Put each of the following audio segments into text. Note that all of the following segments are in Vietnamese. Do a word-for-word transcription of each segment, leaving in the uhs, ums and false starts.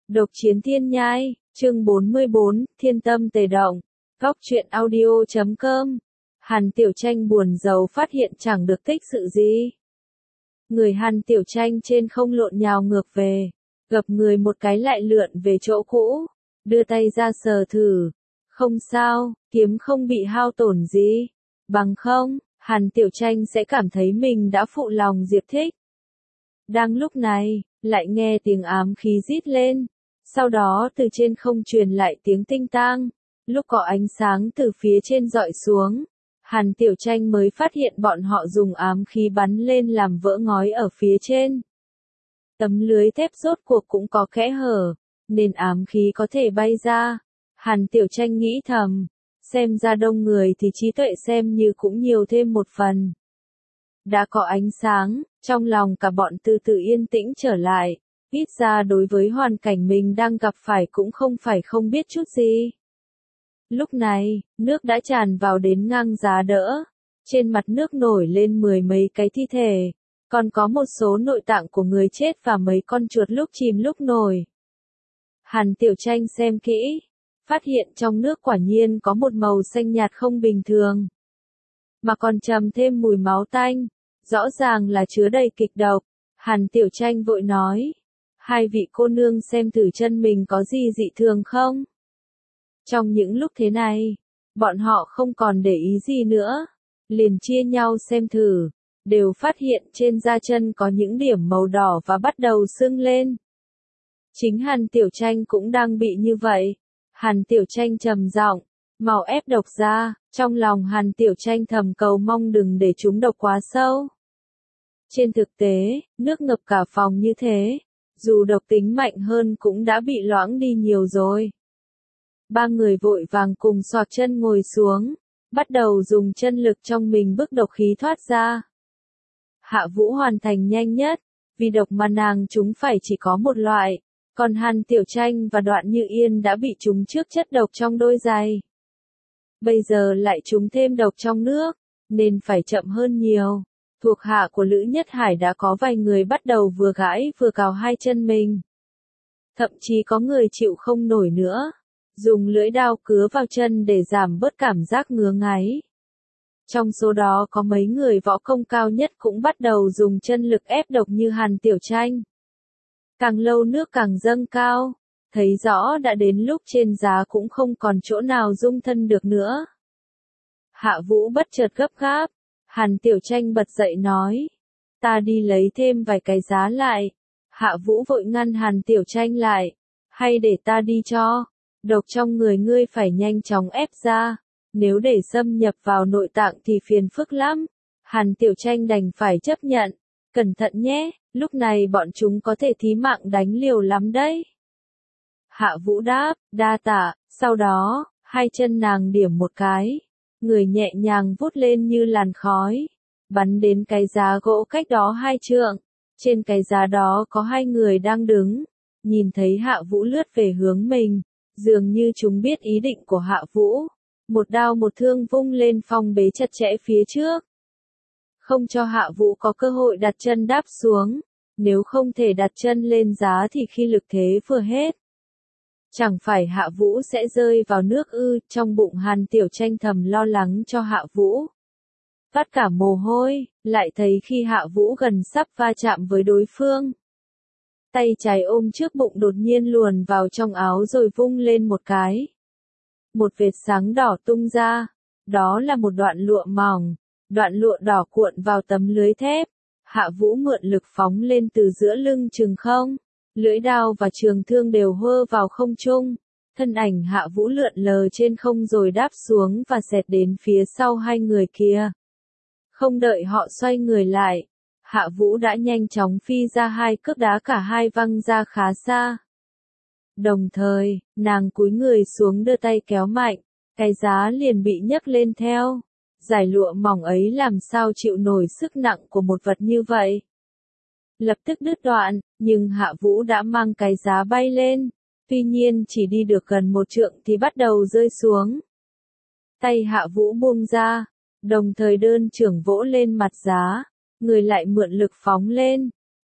Độc chiến thiên nhai, chương bốn mươi bốn, thiên tâm tề động. Góc truyện audio chấm com. Hàn Tiểu Tranh buồn rầu phát hiện chẳng được tích sự gì. Người Hàn Tiểu Tranh trên không lộn nhào ngược về, gập người một cái lại lượn về chỗ cũ, đưa tay ra sờ thử. Không sao, kiếm không bị hao tổn gì. Bằng không, Hàn Tiểu Tranh sẽ cảm thấy mình đã phụ lòng Diệp Thích. Đang lúc này, lại nghe tiếng ám khí rít lên. Sau đó từ trên không truyền lại tiếng tinh tang. Lúc có ánh sáng từ phía trên dọi xuống, Hàn Tiểu Tranh mới phát hiện bọn họ dùng ám khí bắn lên làm vỡ ngói ở phía trên. Tấm lưới thép rốt cuộc cũng có kẽ hở, nên ám khí có thể bay ra. Hàn Tiểu Tranh nghĩ thầm, xem ra đông người thì trí tuệ xem như cũng nhiều thêm một phần. Đã có ánh sáng, trong lòng cả bọn từ từ yên tĩnh trở lại, ít ra đối với hoàn cảnh mình đang gặp phải cũng không phải không biết chút gì. Lúc này, nước đã tràn vào đến ngang giá đỡ, trên mặt nước nổi lên mười mấy cái thi thể, còn có một số nội tạng của người chết và mấy con chuột lúc chìm lúc nổi. Hàn Tiểu Tranh xem kỹ, phát hiện trong nước quả nhiên có một màu xanh nhạt không bình thường, mà còn trầm thêm mùi máu tanh, rõ ràng là chứa đầy kịch độc. Hàn Tiểu Tranh vội nói, hai vị cô nương xem thử chân mình có gì dị thường không? Trong những lúc thế này, bọn họ không còn để ý gì nữa, liền chia nhau xem thử, đều phát hiện trên da chân có những điểm màu đỏ và bắt đầu sưng lên. Chính Hàn Tiểu Tranh cũng đang bị như vậy. Hàn Tiểu Tranh trầm giọng, mau ép độc ra. Trong lòng Hàn Tiểu Tranh thầm cầu mong đừng để chúng độc quá sâu. Trên thực tế, nước ngập cả phòng như thế, dù độc tính mạnh hơn cũng đã bị loãng đi nhiều rồi. Ba người vội vàng cùng xoạc chân ngồi xuống, bắt đầu dùng chân lực trong mình bức độc khí thoát ra. Hạ Vũ hoàn thành nhanh nhất, vì độc mà nàng chúng phải chỉ có một loại, còn Hàn Tiểu Tranh và Đoạn Như Yên đã bị trúng trước chất độc trong đôi giày. Bây giờ lại trúng thêm độc trong nước, nên phải chậm hơn nhiều. Thuộc hạ của Lữ Nhất Hải đã có vài người bắt đầu vừa gãi vừa cào hai chân mình. Thậm chí có người chịu không nổi nữa, dùng lưỡi dao cứa vào chân để giảm bớt cảm giác ngứa ngáy. Trong số đó có mấy người võ công cao nhất cũng bắt đầu dùng chân lực ép độc như Hàn Tiểu Tranh. Càng lâu nước càng dâng cao, thấy rõ đã đến lúc trên giá cũng không còn chỗ nào dung thân được nữa. Hạ Vũ bất chợt gấp gáp, Hàn Tiểu Tranh bật dậy nói, ta đi lấy thêm vài cái giá lại. Hạ Vũ vội ngăn Hàn Tiểu Tranh lại, hay để ta đi cho, độc trong người ngươi phải nhanh chóng ép ra, nếu để xâm nhập vào nội tạng thì phiền phức lắm. Hàn Tiểu Tranh đành phải chấp nhận, cẩn thận nhé, lúc này bọn chúng có thể thí mạng đánh liều lắm đấy. Hạ Vũ đáp, đa tạ, sau đó, hai chân nàng điểm một cái, người nhẹ nhàng vút lên như làn khói, bắn đến cái giá gỗ cách đó hai trượng. Trên cái giá đó có hai người đang đứng, nhìn thấy Hạ Vũ lướt về hướng mình, dường như chúng biết ý định của Hạ Vũ, một đao một thương vung lên phong bế chặt chẽ phía trước, không cho Hạ Vũ có cơ hội đặt chân đáp xuống, nếu không thể đặt chân lên giá thì khi lực thế vừa hết, chẳng phải Hạ Vũ sẽ rơi vào nước ư? Trong bụng Hàn Tiểu Tranh thầm lo lắng cho Hạ Vũ, vắt cả mồ hôi, lại thấy khi Hạ Vũ gần sắp va chạm với đối phương, tay trái ôm trước bụng đột nhiên luồn vào trong áo rồi vung lên một cái. Một vệt sáng đỏ tung ra, đó là một đoạn lụa mỏng, đoạn lụa đỏ cuộn vào tấm lưới thép. Hạ Vũ mượn lực phóng lên từ giữa lưng chừng không, lưỡi đao và trường thương đều hơ vào không trung, thân ảnh Hạ Vũ lượn lờ trên không rồi đáp xuống và xẹt đến phía sau hai người kia. Không đợi họ xoay người lại, Hạ Vũ đã nhanh chóng phi ra hai cước đá cả hai văng ra khá xa. Đồng thời, nàng cúi người xuống đưa tay kéo mạnh, cái giá liền bị nhấc lên theo. Giải lụa mỏng ấy làm sao chịu nổi sức nặng của một vật như vậy. Lập tức đứt đoạn, nhưng Hạ Vũ đã mang cái giá bay lên, tuy nhiên chỉ đi được gần một trượng thì bắt đầu rơi xuống. Tay Hạ Vũ buông ra, đồng thời đơn trưởng vỗ lên mặt giá, người lại mượn lực phóng lên,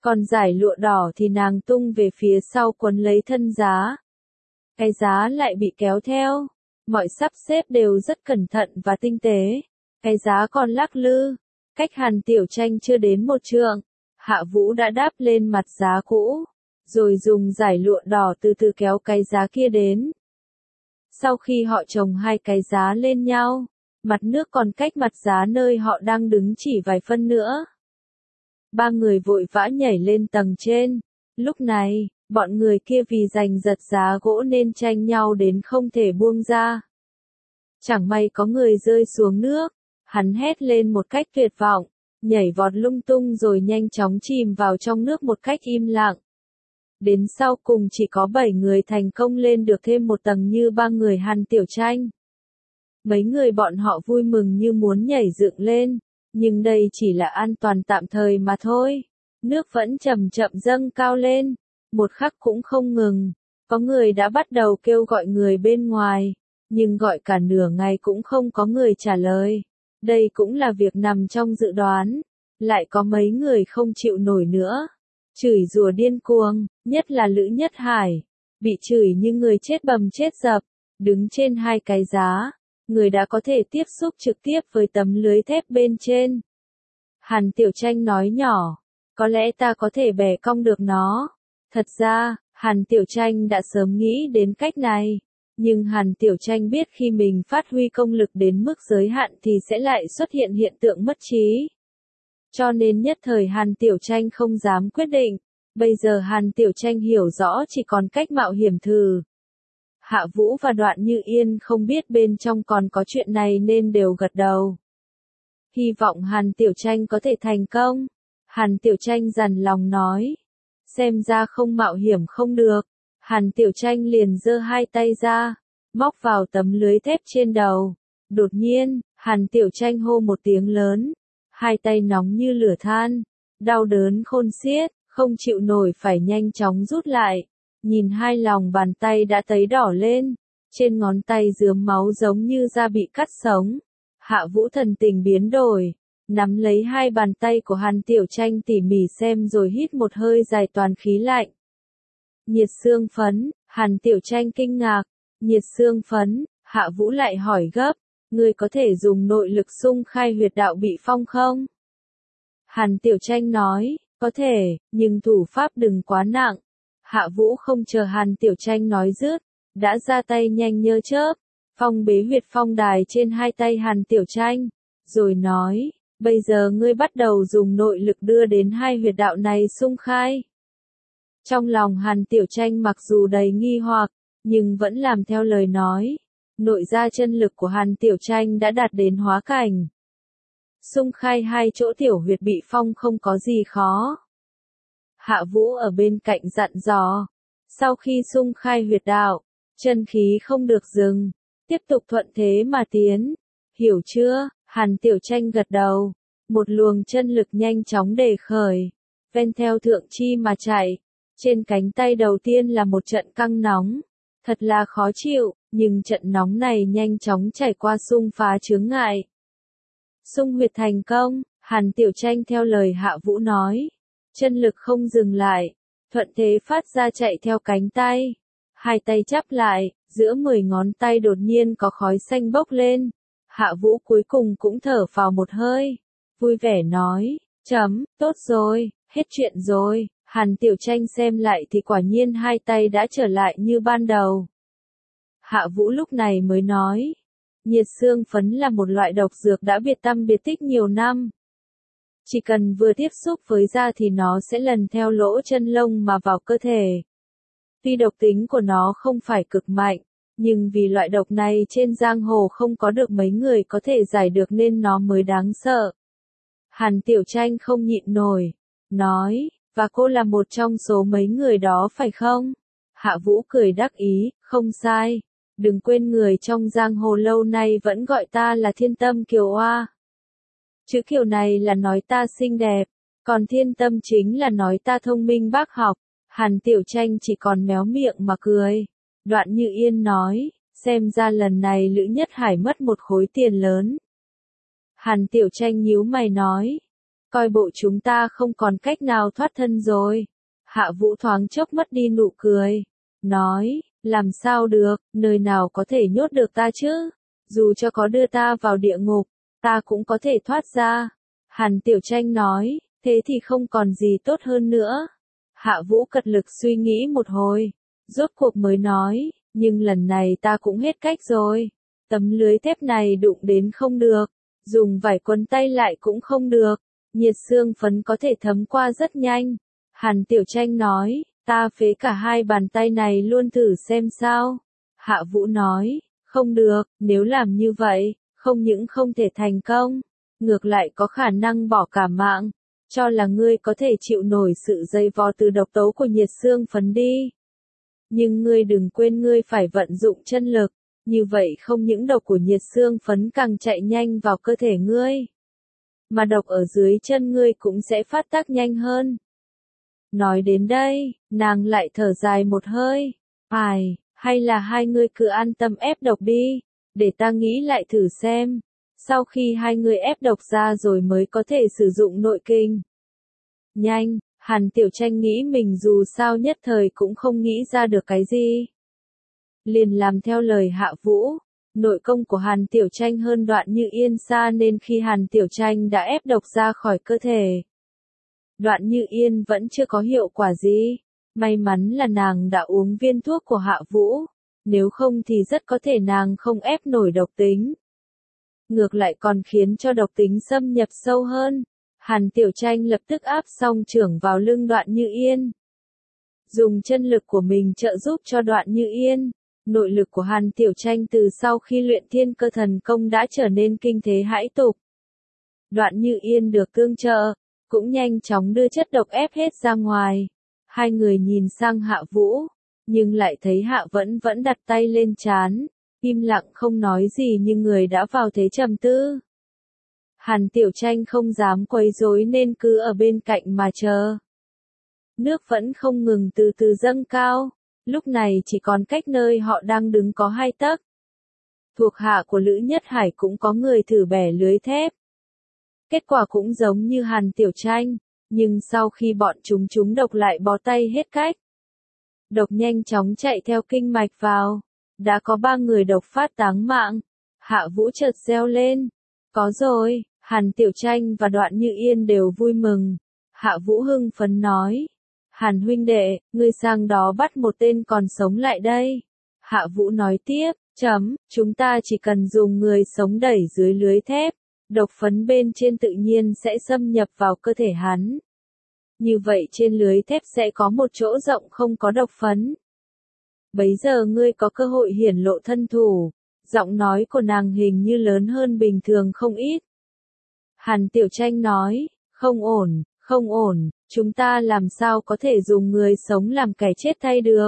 Còn dải lụa đỏ thì nàng tung về phía sau quấn lấy thân giá. Cái giá lại bị kéo theo. Mọi sắp xếp đều rất cẩn thận và tinh tế. Cái giá còn lắc lư. Cách Hàn Tiểu Tranh chưa đến một trượng. Hạ Vũ đã đáp lên mặt giá cũ. Rồi dùng dải lụa đỏ từ từ kéo cái giá kia đến. Sau khi họ chồng hai cái giá lên nhau, mặt nước còn cách mặt giá nơi họ đang đứng chỉ vài phân nữa. Ba người vội vã nhảy lên tầng trên. Lúc này, bọn người kia vì giành giật giá gỗ nên tranh nhau đến không thể buông ra. Chẳng may có người rơi xuống nước, hắn hét lên một cách tuyệt vọng, nhảy vọt lung tung rồi nhanh chóng chìm vào trong nước một cách im lặng. Đến sau cùng chỉ có bảy người thành công lên được thêm một tầng như ba người Hàn Tiểu Tranh. Mấy người bọn họ vui mừng như muốn nhảy dựng lên, nhưng đây chỉ là an toàn tạm thời mà thôi. Nước vẫn chậm chậm dâng cao lên, một khắc cũng không ngừng. Có người đã bắt đầu kêu gọi người bên ngoài, nhưng gọi cả nửa ngày cũng không có người trả lời. Đây cũng là việc nằm trong dự đoán. Lại có mấy người không chịu nổi nữa. Chửi rủa điên cuồng, nhất là Lữ Nhất Hải. Bị chửi như người chết bầm chết dập, đứng trên hai cái giá. Người đã có thể tiếp xúc trực tiếp với tấm lưới thép bên trên. Hàn Tiểu Tranh nói nhỏ, có lẽ ta có thể bẻ cong được nó. Thật ra, Hàn Tiểu Tranh đã sớm nghĩ đến cách này. Nhưng Hàn Tiểu Tranh biết khi mình phát huy công lực đến mức giới hạn thì sẽ lại xuất hiện hiện tượng mất trí. Cho nên nhất thời Hàn Tiểu Tranh không dám quyết định. Bây giờ Hàn Tiểu Tranh hiểu rõ chỉ còn cách mạo hiểm thử. Hạ Vũ và Đoạn Như Yên không biết bên trong còn có chuyện này nên đều gật đầu. Hy vọng Hàn Tiểu Tranh có thể thành công. Hàn Tiểu Tranh dằn lòng nói. Xem ra không mạo hiểm không được. Hàn Tiểu Tranh liền giơ hai tay ra, móc vào tấm lưới thép trên đầu. Đột nhiên, Hàn Tiểu Tranh hô một tiếng lớn. Hai tay nóng như lửa than, đau đớn khôn xiết, không chịu nổi phải nhanh chóng rút lại. Nhìn hai lòng bàn tay đã tấy đỏ lên, trên ngón tay rướm máu giống như da bị cắt sống. Hạ Vũ thần tình biến đổi, nắm lấy hai bàn tay của Hàn Tiểu Tranh tỉ mỉ xem rồi hít một hơi dài toàn khí lạnh. Nhiệt xương phấn, Hàn Tiểu Tranh kinh ngạc, nhiệt xương phấn, Hạ Vũ lại hỏi gấp, ngươi có thể dùng nội lực xung khai huyệt đạo bị phong không? Hàn Tiểu Tranh nói, có thể, nhưng thủ pháp đừng quá nặng. Hạ Vũ không chờ Hàn Tiểu Tranh nói dứt, đã ra tay nhanh như chớp, phong bế huyệt phong đài trên hai tay Hàn Tiểu Tranh, rồi nói, bây giờ ngươi bắt đầu dùng nội lực đưa đến hai huyệt đạo này xung khai. Trong lòng Hàn Tiểu Tranh mặc dù đầy nghi hoặc, nhưng vẫn làm theo lời nói. Nội gia chân lực của Hàn Tiểu Tranh đã đạt đến hóa cảnh. Xung khai hai chỗ tiểu huyệt bị phong không có gì khó. Hạ Vũ ở bên cạnh dặn dò. Sau khi xung khai huyệt đạo, chân khí không được dừng. Tiếp tục thuận thế mà tiến. Hiểu chưa? Hàn Tiểu Tranh gật đầu. Một luồng chân lực nhanh chóng đề khởi. Ven theo thượng chi mà chạy. Trên cánh tay đầu tiên là một trận căng nóng. Thật là khó chịu, nhưng trận nóng này nhanh chóng trải qua xung phá chướng ngại. Xung huyệt thành công, Hàn Tiểu Tranh theo lời Hạ Vũ nói. Chân lực không dừng lại, thuận thế phát ra chạy theo cánh tay. Hai tay chắp lại, giữa mười ngón tay đột nhiên có khói xanh bốc lên. Hạ Vũ cuối cùng cũng thở phào một hơi. Vui vẻ nói, chấm, tốt rồi, hết chuyện rồi. Hàn Tiểu Tranh xem lại thì quả nhiên hai tay đã trở lại như ban đầu. Hạ Vũ lúc này mới nói, nhiệt xương phấn là một loại độc dược đã biệt tăm biệt tích nhiều năm. Chỉ cần vừa tiếp xúc với da thì nó sẽ lần theo lỗ chân lông mà vào cơ thể. Tuy độc tính của nó không phải cực mạnh, nhưng vì loại độc này trên giang hồ không có được mấy người có thể giải được nên nó mới đáng sợ. Hàn Tiểu Tranh không nhịn nổi, nói, và cô là một trong số mấy người đó phải không? Hạ Vũ cười đắc ý, không sai. Đừng quên người trong giang hồ lâu nay vẫn gọi ta là Thiên Tâm Kiều Oa. Chữ Kiều này là nói ta xinh đẹp, còn Thiên Tâm chính là nói ta thông minh bác học. Hàn Tiểu Tranh chỉ còn méo miệng mà cười. Đoạn Như Yên nói, xem ra lần này Lữ Nhất Hải mất một khối tiền lớn. Hàn Tiểu Tranh nhíu mày nói, coi bộ chúng ta không còn cách nào thoát thân rồi. Hạ Vũ thoáng chốc mất đi nụ cười, nói, làm sao được, nơi nào có thể nhốt được ta chứ, dù cho có đưa ta vào địa ngục, ta cũng có thể thoát ra. Hàn Tiểu Tranh nói, thế thì không còn gì tốt hơn nữa. Hạ Vũ cật lực suy nghĩ một hồi, rốt cuộc mới nói, nhưng lần này ta cũng hết cách rồi. Tấm lưới thép này đụng đến không được, dùng vải quấn tay lại cũng không được, nhiệt xương phấn có thể thấm qua rất nhanh. Hàn Tiểu Tranh nói, ta phế cả hai bàn tay này luôn thử xem sao. Hạ Vũ nói, không được, nếu làm như vậy, không những không thể thành công, ngược lại có khả năng bỏ cả mạng, cho là ngươi có thể chịu nổi sự dây vò từ độc tố của nhiệt xương phấn đi. Nhưng ngươi đừng quên ngươi phải vận dụng chân lực, như vậy không những độc của nhiệt xương phấn càng chạy nhanh vào cơ thể ngươi, mà độc ở dưới chân ngươi cũng sẽ phát tác nhanh hơn. Nói đến đây, nàng lại thở dài một hơi, ai, hay là hai ngươi cứ an tâm ép độc đi, để ta nghĩ lại thử xem, sau khi hai người ép độc ra rồi mới có thể sử dụng nội kinh. Nhanh, Hàn Tiểu Tranh nghĩ mình dù sao nhất thời cũng không nghĩ ra được cái gì. Liền làm theo lời Hạ Vũ, nội công của Hàn Tiểu Tranh hơn Đoạn Như Yên xa nên khi Hàn Tiểu Tranh đã ép độc ra khỏi cơ thể, Đoạn Như Yên vẫn chưa có hiệu quả gì. May mắn là nàng đã uống viên thuốc của Hạ Vũ, nếu không thì rất có thể nàng không ép nổi độc tính. Ngược lại còn khiến cho độc tính xâm nhập sâu hơn. Hàn Tiểu Tranh lập tức áp song chưởng vào lưng Đoạn Như Yên, dùng chân lực của mình trợ giúp cho Đoạn Như Yên. Nội lực của Hàn Tiểu Tranh từ sau khi luyện Thiên Cơ Thần Công đã trở nên kinh thế hãi tục. Đoạn Như Yên được tương trợ, cũng nhanh chóng đưa chất độc ép hết ra ngoài. Hai người nhìn sang Hạ Vũ, nhưng lại thấy Hạ vẫn vẫn đặt tay lên trán, im lặng không nói gì như người đã vào thế trầm tư. Hàn Tiểu Tranh không dám quấy rối nên cứ ở bên cạnh mà chờ. Nước vẫn không ngừng từ từ dâng cao, lúc này chỉ còn cách nơi họ đang đứng có hai tấc. Thuộc hạ của Lữ Nhất Hải cũng có người thử bẻ lưới thép. Kết quả cũng giống như Hàn Tiểu Tranh, nhưng sau khi bọn chúng trúng độc lại bó tay hết cách. Độc nhanh chóng chạy theo kinh mạch vào, đã có ba người độc phát táng mạng. Hạ Vũ chợt reo lên, có rồi. Hàn Tiểu Tranh và Đoạn Như Yên đều vui mừng. Hạ Vũ hưng phấn nói, Hàn huynh đệ, ngươi sang đó bắt một tên còn sống lại đây. Hạ Vũ nói tiếp, chấm, chúng ta chỉ cần dùng người sống đẩy dưới lưới thép, độc phấn bên trên tự nhiên sẽ xâm nhập vào cơ thể hắn. Như vậy trên lưới thép sẽ có một chỗ rộng không có độc phấn. Bấy giờ ngươi có cơ hội hiển lộ thân thủ. Giọng nói của nàng hình như lớn hơn bình thường không ít. Hàn Tiểu Tranh nói, không ổn, không ổn, chúng ta làm sao có thể dùng người sống làm kẻ chết thay được.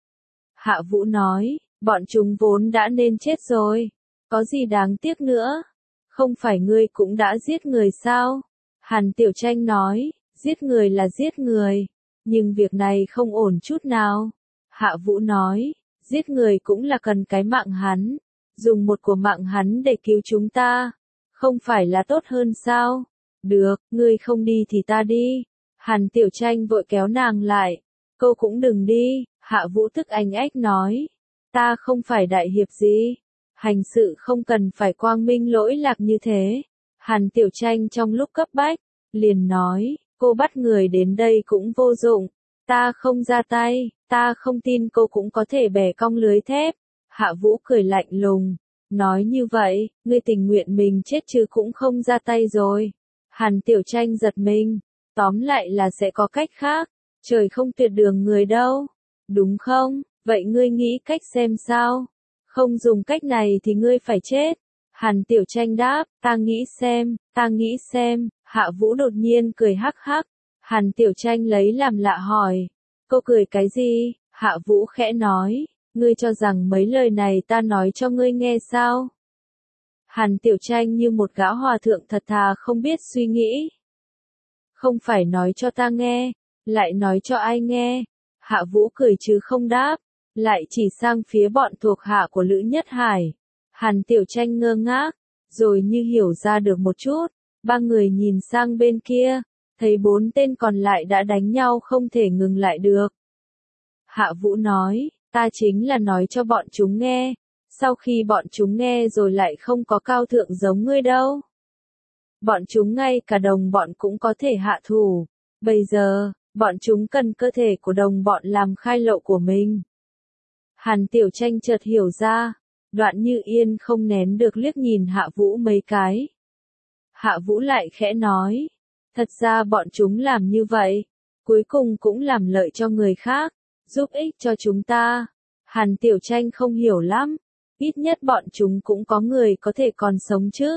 Hạ Vũ nói, bọn chúng vốn đã nên chết rồi, có gì đáng tiếc nữa, không phải ngươi cũng đã giết người sao? Hàn Tiểu Tranh nói, giết người là giết người, nhưng việc này không ổn chút nào. Hạ Vũ nói, giết người cũng là cần cái mạng hắn, dùng một của mạng hắn để cứu chúng ta. Không phải là tốt hơn sao? Được, ngươi không đi thì ta đi. Hàn Tiểu Tranh vội kéo nàng lại. Cô cũng đừng đi. Hạ Vũ tức anh ách nói. Ta không phải đại hiệp gì. Hành sự không cần phải quang minh lỗi lạc như thế. Hàn Tiểu Tranh trong lúc cấp bách, liền nói, cô bắt người đến đây cũng vô dụng. Ta không ra tay, ta không tin cô cũng có thể bẻ cong lưới thép. Hạ Vũ cười lạnh lùng. Nói như vậy, ngươi tình nguyện mình chết chứ cũng không ra tay rồi. Hàn Tiểu Tranh giật mình. Tóm lại là sẽ có cách khác. Trời không tuyệt đường người đâu. Đúng không? Vậy ngươi nghĩ cách xem sao? Không dùng cách này thì ngươi phải chết. Hàn Tiểu Tranh đáp, ta nghĩ xem, ta nghĩ xem. Hạ Vũ đột nhiên cười hắc hắc. Hàn Tiểu Tranh lấy làm lạ hỏi. Cô cười cái gì? Hạ Vũ khẽ nói. Ngươi cho rằng mấy lời này ta nói cho ngươi nghe sao? Hàn Tiểu Tranh như một gã hòa thượng thật thà không biết suy nghĩ. Không phải nói cho ta nghe, lại nói cho ai nghe? Hạ Vũ cười chứ không đáp, lại chỉ sang phía bọn thuộc hạ của Lữ Nhất Hải. Hàn Tiểu Tranh ngơ ngác, rồi như hiểu ra được một chút, Ba người nhìn sang bên kia, thấy bốn tên còn lại đã đánh nhau không thể ngừng lại được. Hạ Vũ nói, ta chính là nói cho bọn chúng nghe, sau khi bọn chúng nghe rồi lại không có cao thượng giống ngươi đâu. Bọn chúng ngay cả đồng bọn cũng có thể hạ thủ, bây giờ, bọn chúng cần cơ thể của đồng bọn làm khai lộ của mình. Hàn Tiểu Tranh chợt hiểu ra, Đoạn Như Yên không nén được liếc nhìn Hạ Vũ mấy cái. Hạ Vũ lại khẽ nói, thật ra bọn chúng làm như vậy, cuối cùng cũng làm lợi cho người khác, giúp ích cho chúng ta. Hàn Tiểu Tranh không hiểu lắm, ít nhất bọn chúng cũng có người có thể còn sống chứ.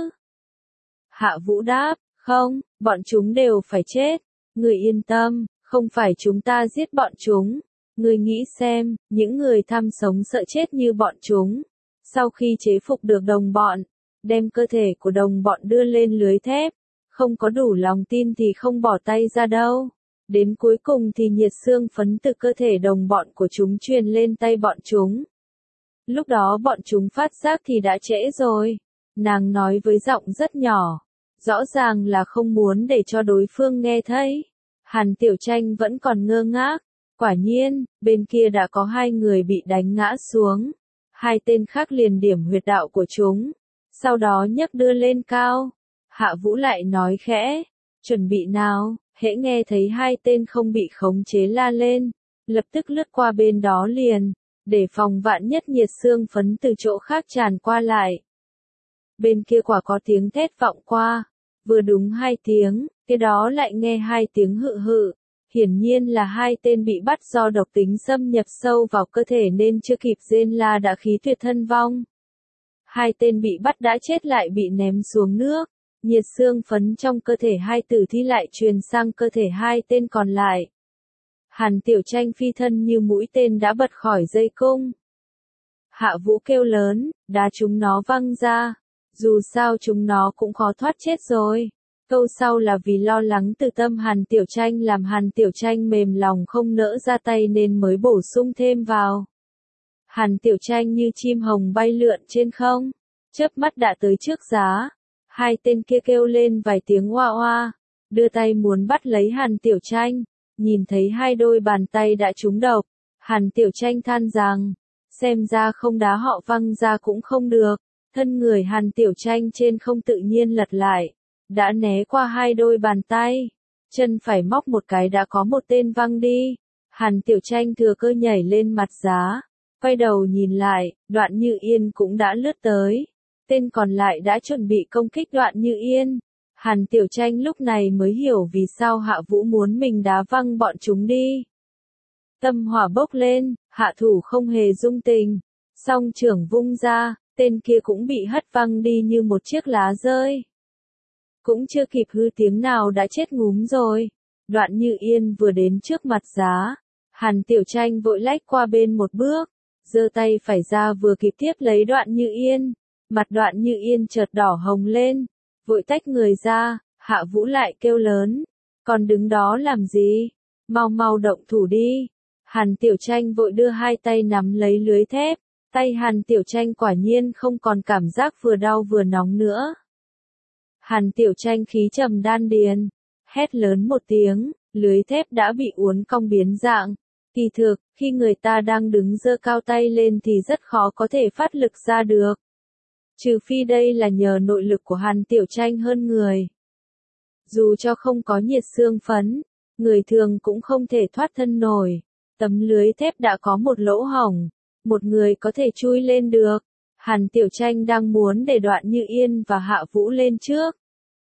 Hạ Vũ đáp, không, bọn chúng đều phải chết, người yên tâm, không phải chúng ta giết bọn chúng. Người nghĩ xem, những người tham sống sợ chết như bọn chúng, sau khi chế phục được đồng bọn, đem cơ thể của đồng bọn đưa lên lưới thép, không có đủ lòng tin thì không bỏ tay ra đâu. Đến cuối cùng thì nhiệt xương phấn từ cơ thể đồng bọn của chúng truyền lên tay bọn chúng. Lúc đó bọn chúng phát giác thì đã trễ rồi. Nàng nói với giọng rất nhỏ, rõ ràng là không muốn để cho đối phương nghe thấy. Hàn Tiểu Tranh vẫn còn ngơ ngác. Quả nhiên, bên kia đã có hai người bị đánh ngã xuống. Hai tên khác liền điểm huyệt đạo của chúng, sau đó nhấc đưa lên cao. Hạ Vũ lại nói khẽ, chuẩn bị nào, hễ nghe thấy hai tên không bị khống chế la lên, lập tức lướt qua bên đó liền, để phòng vạn nhất nhiệt xương phấn từ chỗ khác tràn qua lại. Bên kia quả có tiếng thét vọng qua, vừa đúng hai tiếng, cái đó lại nghe hai tiếng hự hự. Hiển nhiên là hai tên bị bắt do độc tính xâm nhập sâu vào cơ thể nên chưa kịp rên la đã khí tuyệt thân vong. Hai tên bị bắt đã chết lại bị ném xuống nước, nhiệt xương phấn trong cơ thể hai tử thi lại truyền sang cơ thể hai tên còn lại. Hàn Tiểu Tranh phi thân như mũi tên đã bật khỏi dây cung. Hạ Vũ kêu lớn, đá chúng nó văng ra, dù sao chúng nó cũng khó thoát chết rồi. Câu sau là vì lo lắng từ tâm Hàn Tiểu Tranh làm Hàn Tiểu Tranh mềm lòng không nỡ ra tay nên mới bổ sung thêm vào. Hàn Tiểu Tranh như chim hồng bay lượn trên không, chớp mắt đã tới trước giá. Hai tên kia kêu lên vài tiếng oa oa, đưa tay muốn bắt lấy Hàn Tiểu Tranh, nhìn thấy hai đôi bàn tay đã trúng độc. Hàn Tiểu Tranh than rằng, xem ra không đá họ văng ra cũng không được, thân người Hàn Tiểu Tranh trên không tự nhiên lật lại. Đã né qua hai đôi bàn tay, chân phải móc một cái đã có một tên văng đi. Hàn Tiểu Tranh thừa cơ nhảy lên mặt giá, quay đầu nhìn lại, Đoạn Như Yên cũng đã lướt tới. Tên còn lại đã chuẩn bị công kích Đoạn Như Yên. Hàn Tiểu Tranh lúc này mới hiểu vì sao Hạ Vũ muốn mình đá văng bọn chúng đi. Tâm hỏa bốc lên, hạ thủ không hề dung tình, song trưởng vung ra, tên kia cũng bị hất văng đi như một chiếc lá rơi. Cũng chưa kịp hư tiếng nào đã chết ngúm rồi. Đoạn Như Yên vừa đến trước mặt giá, Hàn Tiểu Tranh vội lách qua bên một bước, giơ tay phải ra vừa kịp tiếp lấy Đoạn Như Yên. Mặt Đoạn Như Yên chợt đỏ hồng lên, vội tách người ra. Hạ Vũ lại kêu lớn, còn đứng đó làm gì, mau mau động thủ đi. Hàn Tiểu Tranh vội đưa hai tay nắm lấy lưới thép, tay Hàn Tiểu Tranh quả nhiên không còn cảm giác vừa đau vừa nóng nữa. Hàn Tiểu Tranh khí trầm đan điền, hét lớn một tiếng, lưới thép đã bị uốn cong biến dạng. Kỳ thực, khi người ta đang đứng giơ cao tay lên thì rất khó có thể phát lực ra được. Trừ phi đây là nhờ nội lực của Hàn Tiểu Tranh hơn người. Dù cho không có nhiệt xương phấn, người thường cũng không thể thoát thân nổi. Tấm lưới thép đã có một lỗ hổng, một người có thể chui lên được. Hàn Tiểu Tranh đang muốn để Đoạn Như Yên và Hạ Vũ lên trước.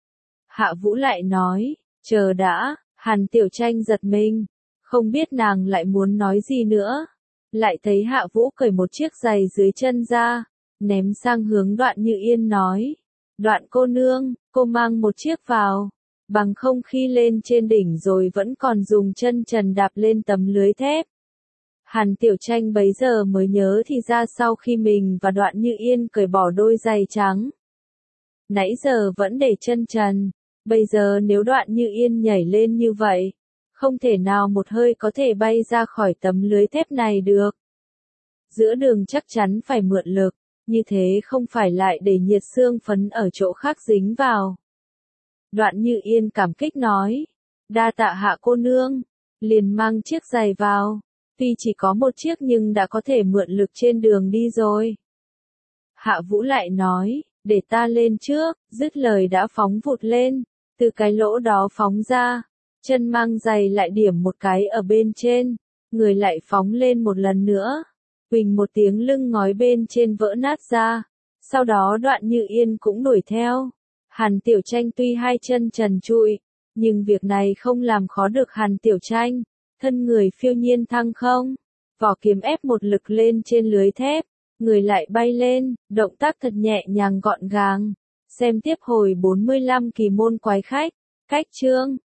Hạ Vũ lại nói, chờ đã. Hàn Tiểu Tranh giật mình, không biết nàng lại muốn nói gì nữa. Lại thấy Hạ Vũ cởi một chiếc giày dưới chân ra, ném sang hướng Đoạn Như Yên nói, Đoạn cô nương, cô mang một chiếc vào, bằng không khi lên trên đỉnh rồi vẫn còn dùng chân trần đạp lên tấm lưới thép. Hàn Tiểu Tranh bấy giờ mới nhớ thì ra sau khi mình và Đoạn Như Yên cởi bỏ đôi giày trắng, nãy giờ vẫn để chân trần, bây giờ nếu Đoạn Như Yên nhảy lên như vậy, không thể nào một hơi có thể bay ra khỏi tấm lưới thép này được. Giữa đường chắc chắn phải mượn lực, như thế không phải lại để nhiệt xương phấn ở chỗ khác dính vào. Đoạn Như Yên cảm kích nói, đa tạ Hạ cô nương, liền mang chiếc giày vào, tuy chỉ có một chiếc nhưng đã có thể mượn lực trên đường đi rồi. Hạ Vũ lại nói, để ta lên trước, dứt lời đã phóng vụt lên, từ cái lỗ đó phóng ra, chân mang giày lại điểm một cái ở bên trên, người lại phóng lên một lần nữa, huỳnh một tiếng lưng ngói bên trên vỡ nát ra, sau đó Đoạn Như Yên cũng đuổi theo. Hàn Tiểu Tranh tuy hai chân trần trụi, nhưng việc này không làm khó được Hàn Tiểu Tranh, thân người phiêu nhiên thăng không, vỏ kiếm ép một lực lên trên lưới thép, người lại bay lên, động tác thật nhẹ nhàng gọn gàng. Xem tiếp hồi bốn mươi lăm Kỳ môn quái khách, cách chương